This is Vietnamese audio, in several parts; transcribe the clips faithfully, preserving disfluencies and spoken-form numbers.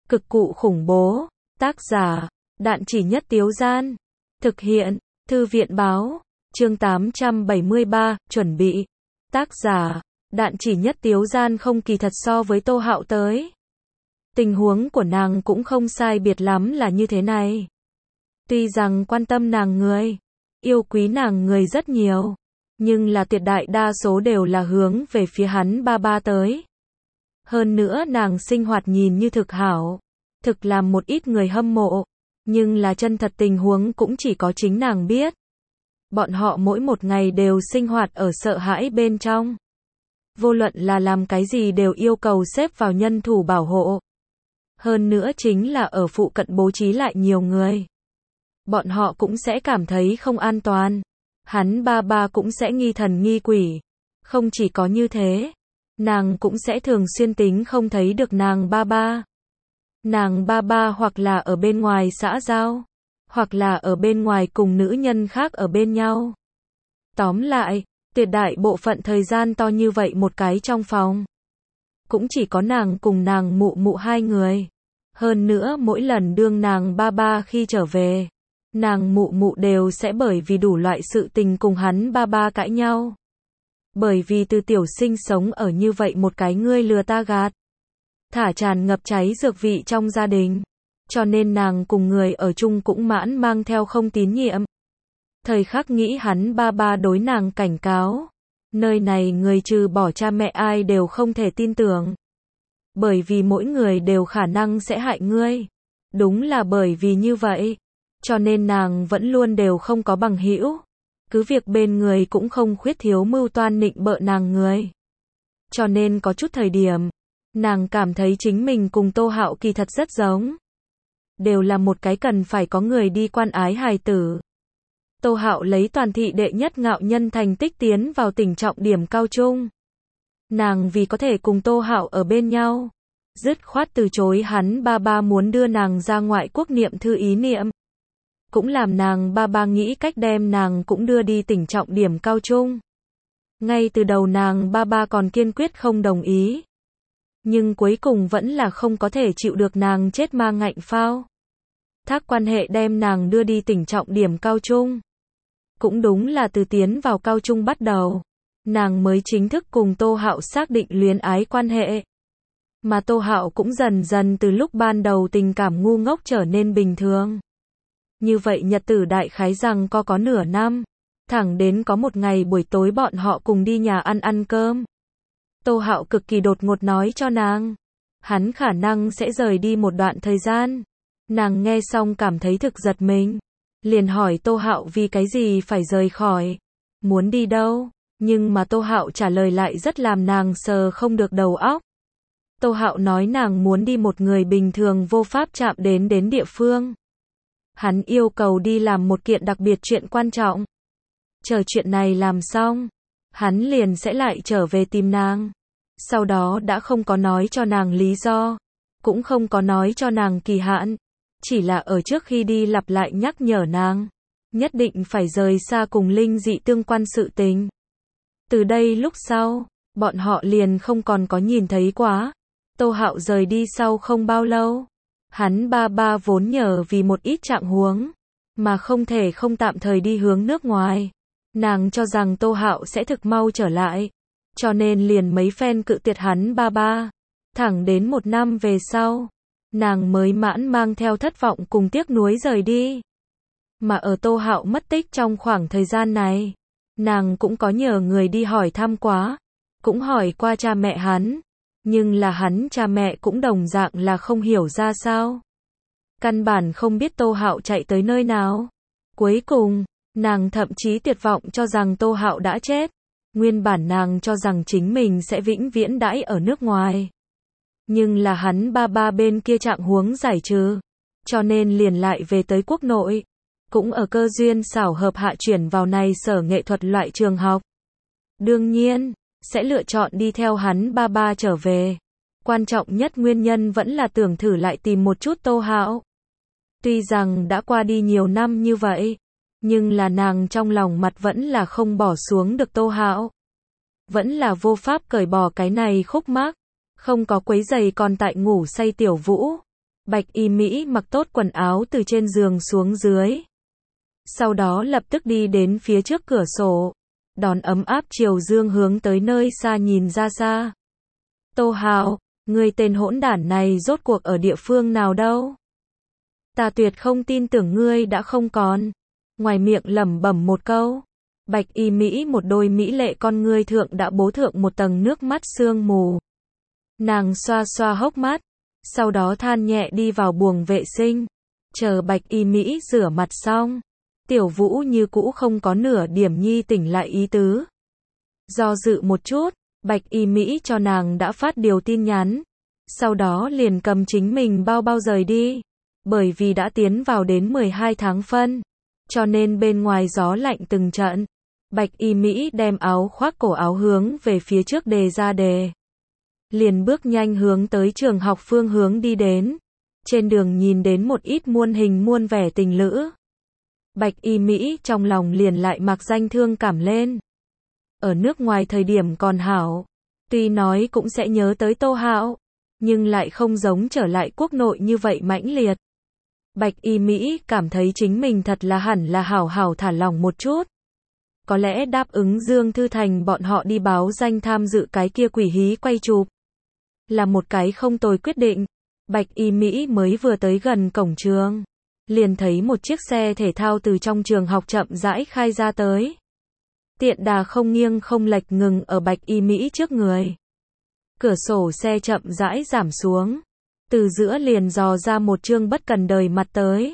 Cực cụ khủng bố. Tác giả, Đạn Chỉ Nhất Tiếu Gian. Thực hiện, Thư viện Báo. Chương tám trăm bảy mươi ba, chuẩn bị. Tác giả, Đạn Chỉ Nhất Tiếu Gian không kỳ thật so với Tô Hạo tới. Tình huống của nàng cũng không sai biệt lắm là như thế này. Tuy rằng quan tâm nàng người, yêu quý nàng người rất nhiều, nhưng là tuyệt đại đa số đều là hướng về phía hắn ba ba tới. Hơn nữa nàng sinh hoạt nhìn như thực hảo, thực làm một ít người hâm mộ, nhưng là chân thật tình huống cũng chỉ có chính nàng biết. Bọn họ mỗi một ngày đều sinh hoạt ở sợ hãi bên trong. Vô luận là làm cái gì đều yêu cầu xếp vào nhân thủ bảo hộ. Hơn nữa chính là ở phụ cận bố trí lại nhiều người. Bọn họ cũng sẽ cảm thấy không an toàn. Hắn ba ba cũng sẽ nghi thần nghi quỷ. Không chỉ có như thế, nàng cũng sẽ thường xuyên tính không thấy được nàng ba ba. Nàng ba ba hoặc là ở bên ngoài xã giao, hoặc là ở bên ngoài cùng nữ nhân khác ở bên nhau. Tóm lại, tuyệt đại bộ phận thời gian to như vậy một cái trong phòng. Cũng chỉ có nàng cùng nàng mụ mụ hai người. Hơn nữa mỗi lần đương nàng ba ba khi trở về, nàng mụ mụ đều sẽ bởi vì đủ loại sự tình cùng hắn ba ba cãi nhau. Bởi vì từ tiểu sinh sống ở như vậy một cái ngươi lừa ta gạt, thả tràn ngập cháy dược vị trong gia đình. Cho nên nàng cùng người ở chung cũng mãn mang theo không tín nhiệm. Thời khắc nghĩ hắn ba ba đối nàng cảnh cáo. Nơi này người trừ bỏ cha mẹ ai đều không thể tin tưởng. Bởi vì mỗi người đều khả năng sẽ hại ngươi. Đúng là bởi vì như vậy. Cho nên nàng vẫn luôn đều không có bằng hữu. Cứ việc bên người cũng không khuyết thiếu mưu toan nịnh bợ nàng người. Cho nên có chút thời điểm, nàng cảm thấy chính mình cùng Tô Hạo kỳ thật rất giống. Đều là một cái cần phải có người đi quan ái hài tử. Tô Hạo lấy toàn thị đệ nhất ngạo nhân thành tích tiến vào tỉnh trọng điểm cao trung. Nàng vì có thể cùng Tô Hạo ở bên nhau, dứt khoát từ chối hắn ba ba muốn đưa nàng ra ngoại quốc niệm thư ý niệm. Cũng làm nàng ba ba nghĩ cách đem nàng cũng đưa đi tỉnh trọng điểm cao trung. Ngay từ đầu nàng ba ba còn kiên quyết không đồng ý. Nhưng cuối cùng vẫn là không có thể chịu được nàng chết ma ngạnh phao. Thác quan hệ đem nàng đưa đi tỉnh trọng điểm cao trung. Cũng đúng là từ tiến vào cao trung bắt đầu, nàng mới chính thức cùng Tô Hạo xác định luyến ái quan hệ. Mà Tô Hạo cũng dần dần từ lúc ban đầu tình cảm ngu ngốc trở nên bình thường. Như vậy nhật tử đại khái rằng có có nửa năm, thẳng đến có một ngày buổi tối bọn họ cùng đi nhà ăn ăn cơm. Tô Hạo cực kỳ đột ngột nói cho nàng, hắn khả năng sẽ rời đi một đoạn thời gian. Nàng nghe xong cảm thấy thực giật mình, liền hỏi Tô Hạo vì cái gì phải rời khỏi, muốn đi đâu, nhưng mà Tô Hạo trả lời lại rất làm nàng sờ không được đầu óc. Tô Hạo nói nàng muốn đi một người bình thường vô pháp chạm đến đến địa phương. Hắn yêu cầu đi làm một kiện đặc biệt chuyện quan trọng. Chờ chuyện này làm xong, hắn liền sẽ lại trở về tìm nàng. Sau đó đã không có nói cho nàng lý do, cũng không có nói cho nàng kỳ hạn. Chỉ là ở trước khi đi lặp lại nhắc nhở nàng, nhất định phải rời xa cùng linh dị tương quan sự tình. Từ đây lúc sau, bọn họ liền không còn có nhìn thấy quá. Tô Hạo rời đi sau không bao lâu, hắn ba ba vốn nhờ vì một ít trạng huống, mà không thể không tạm thời đi hướng nước ngoài. Nàng cho rằng Tô Hạo sẽ thực mau trở lại, cho nên liền mấy phen cự tuyệt hắn ba ba. Thẳng đến một năm về sau, nàng mới mãn mang theo thất vọng cùng tiếc nuối rời đi. Mà ở Tô Hạo mất tích trong khoảng thời gian này, nàng cũng có nhờ người đi hỏi thăm quá, cũng hỏi qua cha mẹ hắn, nhưng là hắn cha mẹ cũng đồng dạng là không hiểu ra sao. Căn bản không biết Tô Hạo chạy tới nơi nào. Cuối cùng, nàng thậm chí tuyệt vọng cho rằng Tô Hạo đã chết. Nguyên bản nàng cho rằng chính mình sẽ vĩnh viễn đãi ở nước ngoài. Nhưng là hắn ba ba bên kia trạng huống giải trừ, cho nên liền lại về tới quốc nội. Cũng ở cơ duyên xảo hợp hạ chuyển vào này sở nghệ thuật loại trường học. Đương nhiên, sẽ lựa chọn đi theo hắn ba ba trở về. Quan trọng nhất nguyên nhân vẫn là tưởng thử lại tìm một chút Tô Hạo. Tuy rằng đã qua đi nhiều năm như vậy, nhưng là nàng trong lòng mặt vẫn là không bỏ xuống được Tô Hạo. Vẫn là vô pháp cởi bỏ cái này khúc mắc. Không có quấy giày còn tại ngủ say Tiểu Vũ. Bạch Y Mỹ mặc tốt quần áo từ trên giường xuống dưới. Sau đó lập tức đi đến phía trước cửa sổ, đón ấm áp chiều dương hướng tới nơi xa nhìn ra xa. Tô Hạo, ngươi tên hỗn đản này rốt cuộc ở địa phương nào đâu? Ta tuyệt không tin tưởng ngươi đã không còn. Ngoài miệng lẩm bẩm một câu, Bạch Y Mỹ một đôi mỹ lệ con ngươi thượng đã bố thượng một tầng nước mắt sương mù. Nàng xoa xoa hốc mắt, sau đó than nhẹ đi vào buồng vệ sinh, chờ Bạch Y Mỹ rửa mặt xong. Tiểu Vũ như cũ không có nửa điểm nhi tỉnh lại ý tứ. Do dự một chút, Bạch Y Mỹ cho nàng đã phát điều tin nhắn, sau đó liền cầm chính mình bao bao rời đi. Bởi vì đã tiến vào đến mười hai tháng phân, cho nên bên ngoài gió lạnh từng trận. Bạch Y Mỹ đem áo khoác cổ áo hướng về phía trước đề ra đề. Liền bước nhanh hướng tới trường học phương hướng đi đến. Trên đường nhìn đến một ít muôn hình muôn vẻ tình lữ. Bạch Y Mỹ trong lòng liền lại mặc danh thương cảm lên. Ở nước ngoài thời điểm còn hảo, tuy nói cũng sẽ nhớ tới Tô Hạo, nhưng lại không giống trở lại quốc nội như vậy mãnh liệt. Bạch Y Mỹ cảm thấy chính mình thật là hẳn là hảo hảo thả lỏng một chút. Có lẽ đáp ứng Dương Thư Thành bọn họ đi báo danh tham dự cái kia quỷ hí quay chụp là một cái không tồi quyết định. Bạch Y Mỹ mới vừa tới gần cổng trường, liền thấy một chiếc xe thể thao từ trong trường học chậm rãi khai ra tới. Tiện đà không nghiêng không lệch ngừng ở Bạch Y Mỹ trước người. Cửa sổ xe chậm rãi giảm xuống, từ giữa liền dò ra một trương bất cần đời mặt tới.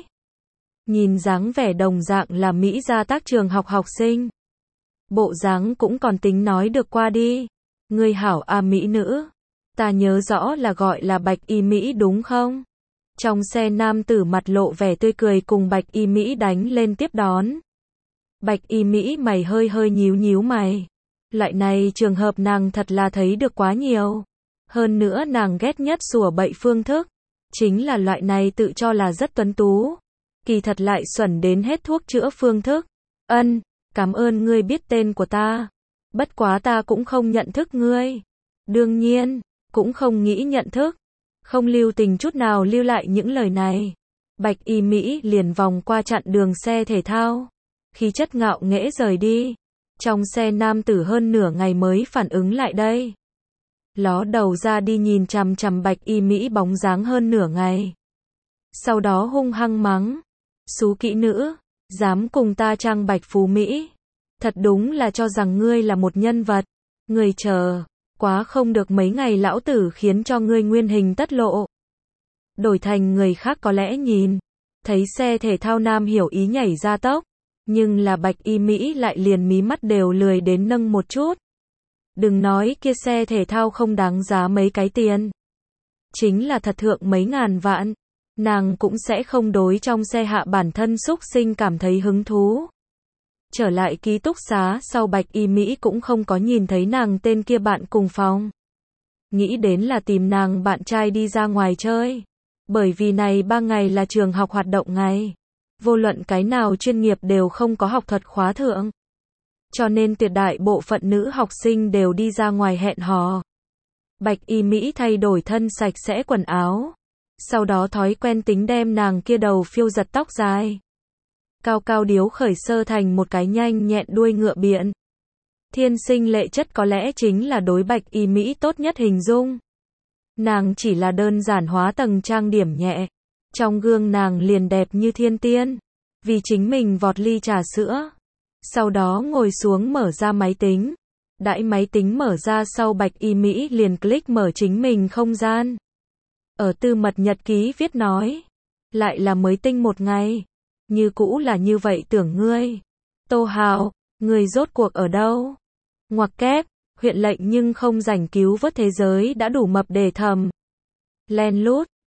Nhìn dáng vẻ đồng dạng là Mỹ gia tác trường học học sinh. Bộ dáng cũng còn tính nói được qua đi. Ngươi hảo a mỹ nữ. Ta nhớ rõ là gọi là Bạch Y Mỹ đúng không? Trong xe nam tử mặt lộ vẻ tươi cười cùng Bạch Y Mỹ đánh lên tiếp đón. Bạch Y Mỹ mày hơi hơi nhíu nhíu mày. Loại này trường hợp nàng thật là thấy được quá nhiều. Hơn nữa nàng ghét nhất sủa bậy phương thức. Chính là loại này tự cho là rất tuấn tú. Kỳ thật lại xuẩn đến hết thuốc chữa phương thức. Ân, cảm ơn ngươi biết tên của ta. Bất quá ta cũng không nhận thức ngươi. Đương nhiên, cũng không nghĩ nhận thức. Không lưu tình chút nào lưu lại những lời này. Bạch Y Mỹ liền vòng qua chặn đường xe thể thao. Khí chất ngạo nghễ rời đi. Trong xe nam tử hơn nửa ngày mới phản ứng lại đây. Ló đầu ra đi nhìn chằm chằm Bạch Y Mỹ bóng dáng hơn nửa ngày. Sau đó hung hăng mắng. Xú kỹ nữ, dám cùng ta trang Bạch Phú Mỹ. Thật đúng là cho rằng ngươi là một nhân vật. Ngươi chờ, quá không được mấy ngày lão tử khiến cho ngươi nguyên hình tất lộ. Đổi thành người khác có lẽ nhìn, thấy xe thể thao nam hiểu ý nhảy ra tốc. Nhưng là Bạch Y Mỹ lại liền mí mắt đều lười đến nâng một chút. Đừng nói kia xe thể thao không đáng giá mấy cái tiền. Chính là thật thượng mấy ngàn vạn. Nàng cũng sẽ không đối trong xe hạ bản thân xúc sinh cảm thấy hứng thú. Trở lại ký túc xá sau Bạch Y Mỹ cũng không có nhìn thấy nàng tên kia bạn cùng phòng. Nghĩ đến là tìm nàng bạn trai đi ra ngoài chơi. Bởi vì này ba ngày là trường học hoạt động ngày. Vô luận cái nào chuyên nghiệp đều không có học thuật khóa thượng. Cho nên tuyệt đại bộ phận nữ học sinh đều đi ra ngoài hẹn hò. Bạch Y Mỹ thay đổi thân sạch sẽ quần áo. Sau đó thói quen tính đem nàng kia đầu phiêu giật tóc dài. Cao cao điếu khởi sơ thành một cái nhanh nhẹn đuôi ngựa biện. Thiên sinh lệ chất có lẽ chính là đối Bạch Y Mỹ tốt nhất hình dung. Nàng chỉ là đơn giản hóa tầng trang điểm nhẹ. Trong gương nàng liền đẹp như thiên tiên. Vì chính mình vọt ly trà sữa. Sau đó ngồi xuống mở ra máy tính. Đãi máy tính mở ra sau Bạch Y Mỹ liền click mở chính mình không gian. Ở tư mật nhật ký viết nói. Lại là mới tinh một ngày. Như cũ là như vậy tưởng ngươi. Tô Hạo, ngươi rốt cuộc ở đâu? Ngoặc kép, huyện lệnh nhưng không rảnh cứu vớt thế giới đã đủ mập để thầm. Len lút,